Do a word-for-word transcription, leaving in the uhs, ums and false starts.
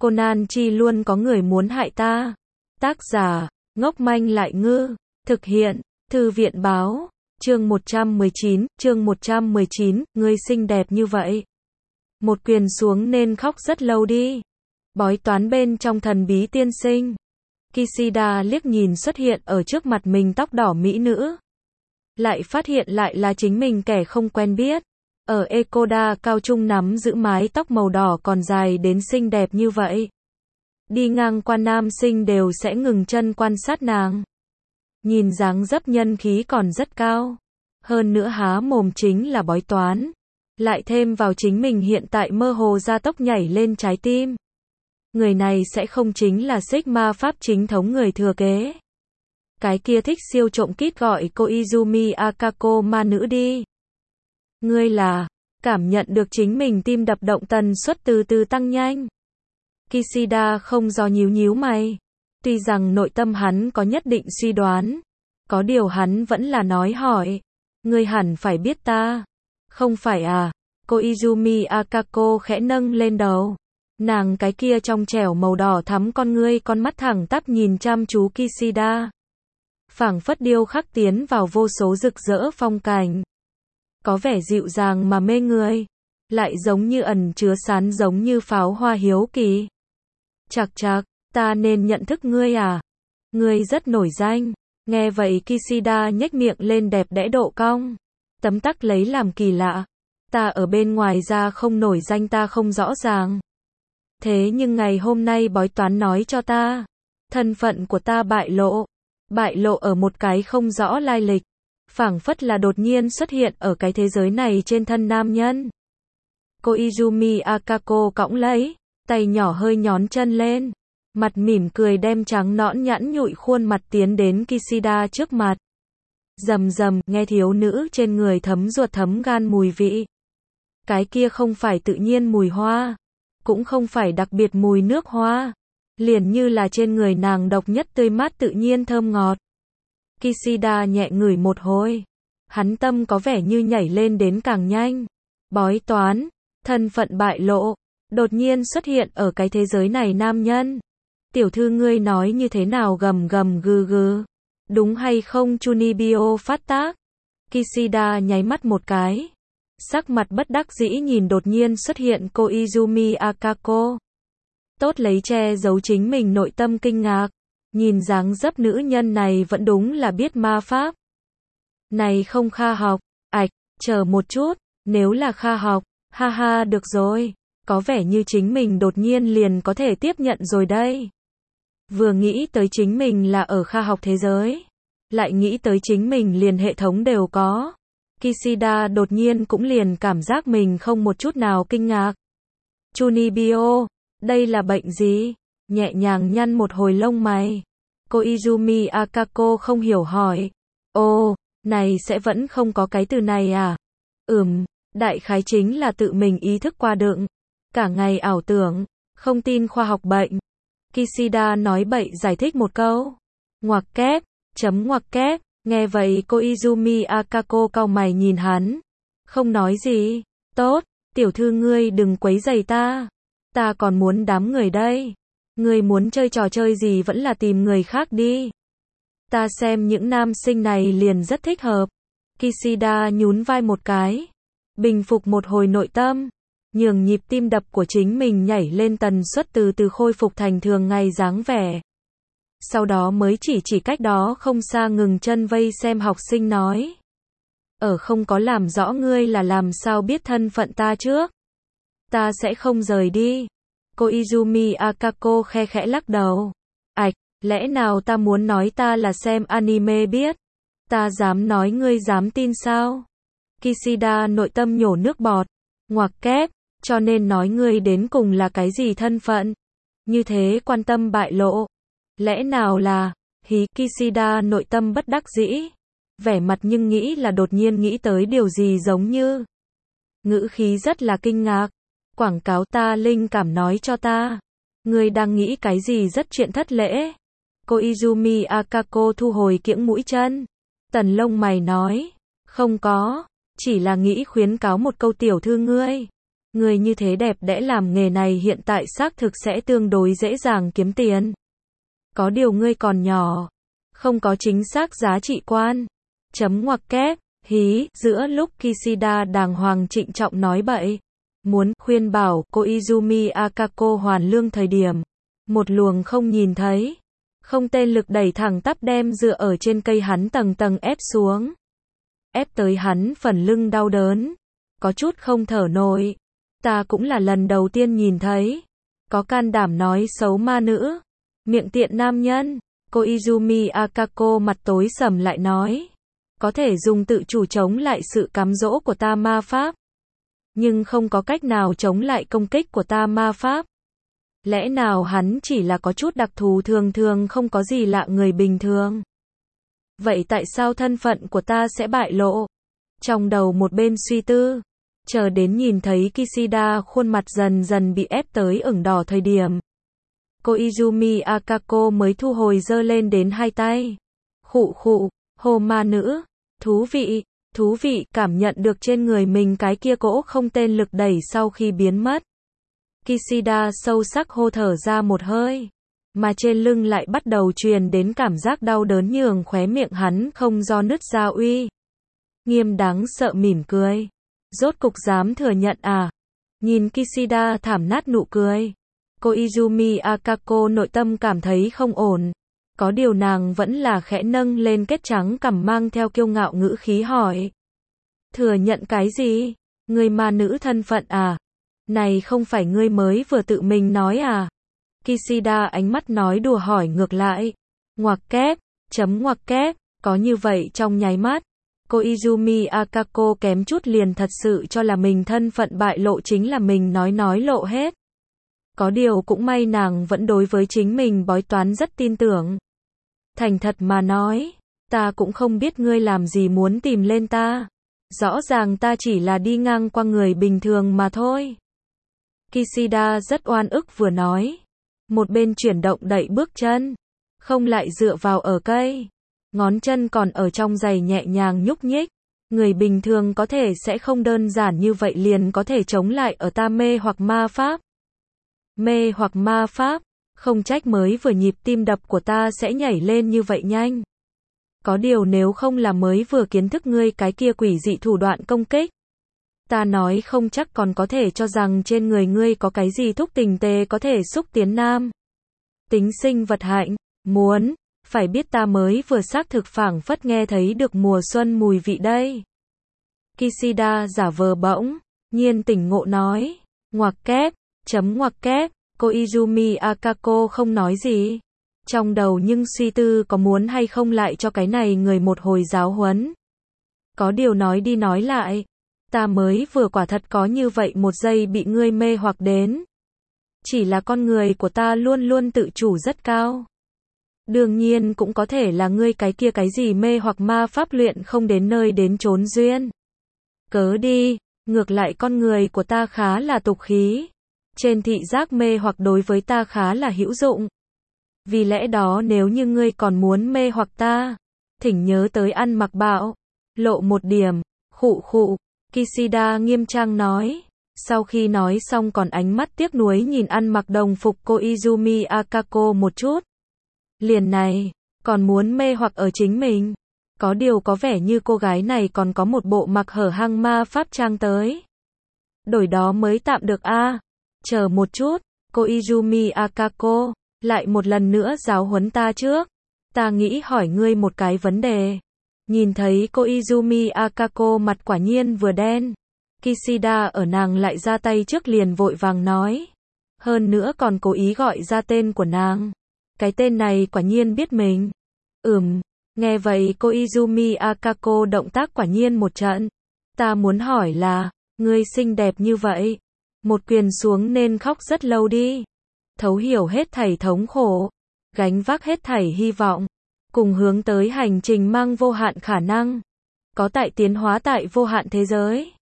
Conan chi luôn có người muốn hại ta. Tác giả, ngốc manh lại ngư. Thực hiện, Thư viện báo. Chương một trăm mười chín, chương một trăm mười chín, ngươi xinh đẹp như vậy. Một quyền xuống nên khóc rất lâu đi. Bói toán bên trong thần bí tiên sinh. Kishida liếc nhìn xuất hiện ở trước mặt mình tóc đỏ mỹ nữ. Lại phát hiện lại là chính mình kẻ không quen biết. Ở Ekoda cao trung nắm giữ mái tóc màu đỏ còn dài đến xinh đẹp như vậy. Đi ngang qua nam sinh đều sẽ ngừng chân quan sát nàng. Nhìn dáng dấp nhân khí còn rất cao. Hơn nữa há mồm chính là bói toán. Lại thêm vào chính mình hiện tại mơ hồ ra tốc nhảy lên trái tim. Người này sẽ không chính là Sigma Pháp chính thống người thừa kế. Cái kia thích siêu trộm kít gọi cô Izumi Akako ma nữ đi. Ngươi là, cảm nhận được chính mình tim đập động tần suất từ từ tăng nhanh. Kishida không do nhíu nhíu mày. Tuy rằng nội tâm hắn có nhất định suy đoán. Có điều hắn vẫn là nói hỏi. Ngươi hẳn phải biết ta. Không phải à? Cô Izumi Akako khẽ nâng lên đầu. Nàng cái kia trong trẻo màu đỏ thắm con ngươi con mắt thẳng tắp nhìn chăm chú Kishida. Phảng phất điêu khắc tiến vào vô số rực rỡ phong cảnh. Có vẻ dịu dàng mà mê người. Lại giống như ẩn chứa sán giống như pháo hoa hiếu kỳ. Chạc chạc, ta nên nhận thức ngươi à? Ngươi rất nổi danh. Nghe vậy Kishida nhếch miệng lên đẹp đẽ độ cong. Tấm tắc lấy làm kỳ lạ. Ta ở bên ngoài ra không nổi danh ta không rõ ràng. Thế nhưng ngày hôm nay bói toán nói cho ta. Thân phận của ta bại lộ. Bại lộ ở một cái không rõ lai lịch. Phảng phất là đột nhiên xuất hiện ở cái thế giới này trên thân nam nhân. Cô Izumi Akako cõng lấy. Tay nhỏ hơi nhón chân lên. Mặt mỉm cười đem trắng nõn nhẵn nhụi khuôn mặt tiến đến Kishida trước mặt. Rầm rầm, nghe thiếu nữ trên người thấm ruột thấm gan mùi vị. Cái kia không phải tự nhiên mùi hoa. Cũng không phải đặc biệt mùi nước hoa. Liền như là trên người nàng độc nhất tươi mát tự nhiên thơm ngọt. Kishida nhẹ ngửi một hồi. Hắn tâm có vẻ như nhảy lên đến càng nhanh. Bói toán, thân phận bại lộ. Đột nhiên xuất hiện ở cái thế giới này nam nhân. Tiểu thư ngươi nói như thế nào gầm gầm gừ gừ. Đúng hay không Chunibyo phát tác? Kishida nháy mắt một cái. Sắc mặt bất đắc dĩ nhìn đột nhiên xuất hiện cô Izumi Akako. Tốt lấy che giấu chính mình nội tâm kinh ngạc. Nhìn dáng dấp nữ nhân này vẫn đúng là biết ma pháp. Này không Kha học. Ảch, chờ một chút. Nếu là Kha học, ha ha được rồi. Có vẻ như chính mình đột nhiên liền có thể tiếp nhận rồi đây. Vừa nghĩ tới chính mình là ở Kha học thế giới. Lại nghĩ tới chính mình liền hệ thống đều có. Kishida đột nhiên cũng liền cảm giác mình không một chút nào kinh ngạc. Chunibyo, đây là bệnh gì? Nhẹ nhàng nhăn một hồi lông mày. Cô Izumi Akako không hiểu hỏi. Ồ, này sẽ vẫn không có cái từ này à? Ừm, đại khái chính là tự mình ý thức qua đựng. Cả ngày ảo tưởng, không tin khoa học bệnh. Kishida nói bậy giải thích một câu. Ngoặc kép, chấm ngoặc kép. Nghe vậy cô Izumi Akako cau mày nhìn hắn. Không nói gì. Tốt, tiểu thư ngươi đừng quấy rầy ta. Ta còn muốn đám người đây. Ngươi muốn chơi trò chơi gì vẫn là tìm người khác đi. Ta xem những nam sinh này liền rất thích hợp. Kishida nhún vai một cái. Bình phục một hồi nội tâm. Nhường nhịp tim đập của chính mình nhảy lên tần suất từ từ khôi phục thành thường ngày dáng vẻ. Sau đó mới chỉ chỉ cách đó không xa ngừng chân vây xem học sinh nói. Ở không có làm rõ ngươi là làm sao biết thân phận ta trước. Ta sẽ không rời đi. Cô Izumi Akako khe khẽ lắc đầu. Ảch, lẽ nào ta muốn nói ta là xem anime biết. Ta dám nói ngươi dám tin sao? Kishida nội tâm nhổ nước bọt. Ngoặc kép, cho nên nói ngươi đến cùng là cái gì thân phận? Như thế quan tâm bại lộ. Lẽ nào là, hí Kishida nội tâm bất đắc dĩ. Vẻ mặt nhưng nghĩ là đột nhiên nghĩ tới điều gì giống như. Ngữ khí rất là kinh ngạc. Quảng cáo ta linh cảm nói cho ta. Ngươi đang nghĩ cái gì rất chuyện thất lễ. Cô Izumi Akako thu hồi kiễng mũi chân. Tần lông mày nói. Không có, chỉ là nghĩ khuyến cáo một câu tiểu thư ngươi. Người như thế đẹp đẽ làm nghề này hiện tại xác thực sẽ tương đối dễ dàng kiếm tiền. Có điều ngươi còn nhỏ, không có chính xác giá trị quan. Chấm ngoặc kép, hí, giữa lúc Kishida đàng hoàng trịnh trọng nói bậy, muốn khuyên bảo Koizumi Akako hoàn lương thời điểm, một luồng không nhìn thấy, không tên lực đẩy thẳng tắp đem dựa ở trên cây hắn tầng tầng ép xuống. Ép tới hắn phần lưng đau đớn, có chút không thở nổi. Ta cũng là lần đầu tiên nhìn thấy, có can đảm nói xấu ma nữ, miệng tiện nam nhân. Koizumi Akako mặt tối sầm lại nói, có thể dùng tự chủ chống lại sự cám dỗ của ta ma pháp, nhưng không có cách nào chống lại công kích của ta ma pháp. Lẽ nào hắn chỉ là có chút đặc thù thường thường không có gì lạ người bình thường? Vậy tại sao thân phận của ta sẽ bại lộ? Trong đầu một bên suy tư, chờ đến nhìn thấy Kishida khuôn mặt dần dần bị ép tới ửng đỏ thời điểm, Koizumi Akako mới thu hồi giơ lên đến hai tay. Khụ khụ, hô ma nữ, thú vị, thú vị, cảm nhận được trên người mình cái kia cỗ không tên lực đẩy sau khi biến mất. Kishida sâu sắc hô thở ra một hơi, mà trên lưng lại bắt đầu truyền đến cảm giác đau đớn nhường khóe miệng hắn không do nứt ra uy. Nghiêm đáng sợ mỉm cười. Rốt cục dám thừa nhận à? Nhìn Kishida thảm nát nụ cười, Koizumi Akako nội tâm cảm thấy không ổn. Có điều nàng vẫn là khẽ nâng lên kết trắng cằm mang theo kiêu ngạo ngữ khí hỏi. Thừa nhận cái gì? Ngươi ma nữ thân phận à? Này không phải ngươi mới vừa tự mình nói à? Kishida ánh mắt nói đùa hỏi ngược lại. Ngoặc kép, chấm ngoặc kép, có như vậy trong nháy mắt, Koizumi Akako kém chút liền thật sự cho là mình thân phận bại lộ chính là mình nói nói lộ hết. Có điều cũng may nàng vẫn đối với chính mình bói toán rất tin tưởng. Thành thật mà nói, ta cũng không biết ngươi làm gì muốn tìm lên ta. Rõ ràng ta chỉ là đi ngang qua người bình thường mà thôi. Kishida rất oan ức vừa nói, một bên chuyển động đậy bước chân, không lại dựa vào ở cây. Ngón chân còn ở trong giày nhẹ nhàng nhúc nhích. Người bình thường có thể sẽ không đơn giản như vậy liền có thể chống lại ở ta mê hoặc ma pháp. Mê hoặc ma pháp, không trách mới vừa nhịp tim đập của ta sẽ nhảy lên như vậy nhanh. Có điều nếu không là mới vừa kiến thức ngươi cái kia quỷ dị thủ đoạn công kích, ta nói không chắc còn có thể cho rằng trên người ngươi có cái gì thúc tình tê có thể xúc tiến nam tính sinh vật hạnh. Muốn, phải biết ta mới vừa xác thực phảng phất nghe thấy được mùa xuân mùi vị đây. Kishida giả vờ bỗng nhiên tỉnh ngộ nói. Ngoặc kép, chấm ngoặc kép, Koizumi Akako không nói gì. Trong đầu nhưng suy tư có muốn hay không lại cho cái này người một hồi giáo huấn. Có điều nói đi nói lại, ta mới vừa quả thật có như vậy một giây bị ngươi mê hoặc đến. Chỉ là con người của ta luôn luôn tự chủ rất cao. Đương nhiên cũng có thể là ngươi cái kia cái gì mê hoặc ma pháp luyện không đến nơi đến chốn duyên. Cớ đi, ngược lại con người của ta khá là tục khí. Trên thị giác mê hoặc đối với ta khá là hữu dụng. Vì lẽ đó nếu như ngươi còn muốn mê hoặc ta, thỉnh nhớ tới ăn mặc bạo. Lộ một điểm, khụ khụ, Kishida nghiêm trang nói. Sau khi nói xong còn ánh mắt tiếc nuối nhìn ăn mặc đồng phục Koizumi Akako một chút. Liền này, còn muốn mê hoặc ở chính mình. Có điều có vẻ như cô gái này còn có một bộ mặc hở hang ma pháp trang tới. Đổi đó mới tạm được a. À. Chờ một chút, Koizumi Akako, lại một lần nữa giáo huấn ta trước. Ta nghĩ hỏi ngươi một cái vấn đề. Nhìn thấy Koizumi Akako mặt quả nhiên vừa đen. Kishida ở nàng lại ra tay trước liền vội vàng nói. Hơn nữa còn cố ý gọi ra tên của nàng. Cái tên này quả nhiên biết mình. Ừm, nghe vậy Koizumi Akako động tác quả nhiên một trận. Ta muốn hỏi là, ngươi xinh đẹp như vậy, một quyền xuống nên khóc rất lâu đi. Thấu hiểu hết thảy thống khổ, gánh vác hết thảy hy vọng, cùng hướng tới hành trình mang vô hạn khả năng. Có tại tiến hóa tại vô hạn thế giới.